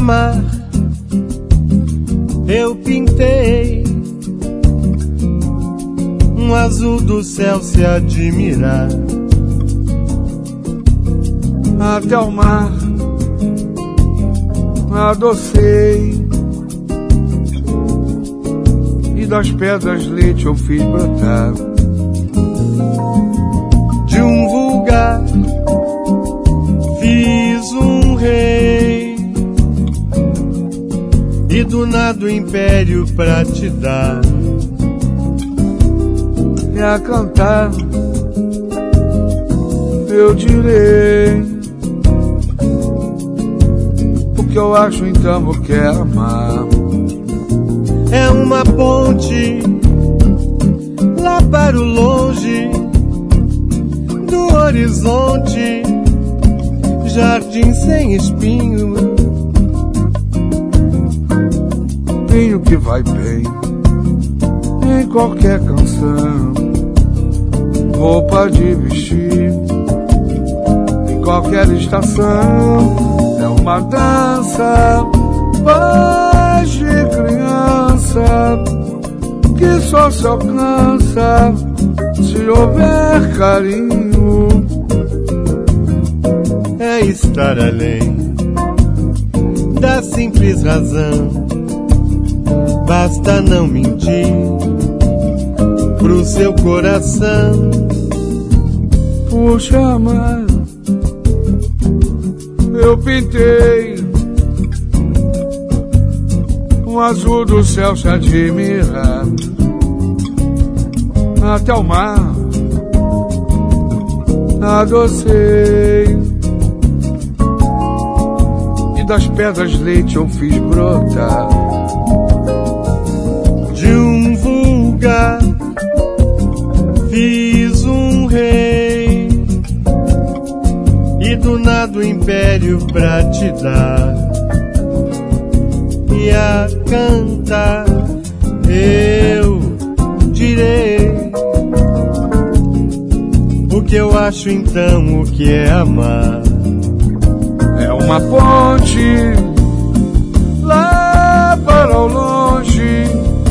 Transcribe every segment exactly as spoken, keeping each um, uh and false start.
amar, eu pintei um azul do céu se admirar. Até o mar adocei, e das pedras leite eu fiz brotar. De um vulgar fiz um rei, e do nada o império pra te dar. E a cantar eu direi o que eu acho então o que é amar. É uma ponte lá para o longe do horizonte, jardim sem espinho, vinho que vai bem em qualquer canção, roupa de vestir em qualquer estação. É uma dança, paz de criança, que só se alcança se houver carinho. É estar além da simples razão, basta não mentir pro seu coração. Puxa, amar, eu pintei um azul do céu se admirar. Até o mar adocei, e das pedras leite eu fiz brotar. De um vulgar fiz um rei, e do nada o império pra te dar. E a cantar eu direi o que eu acho então o que é amar. É uma ponte lá para o longe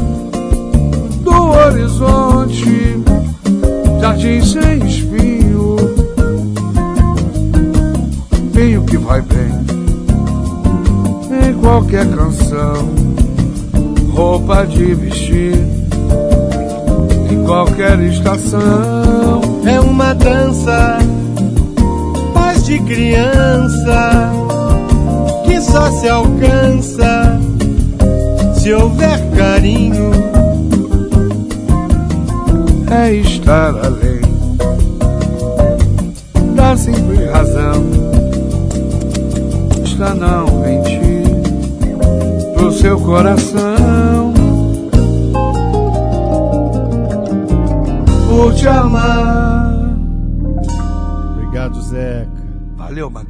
do horizonte, jardim sem espinho, vinho que vai bem em qualquer canção, roupa de vestir em qualquer estação. É uma dança, paz de criança, que só se alcança se houver carinho. É estar além da simples razão, está não mentir pro seu coração. Por te amar. Obrigado, Zeca. Valeu, mano.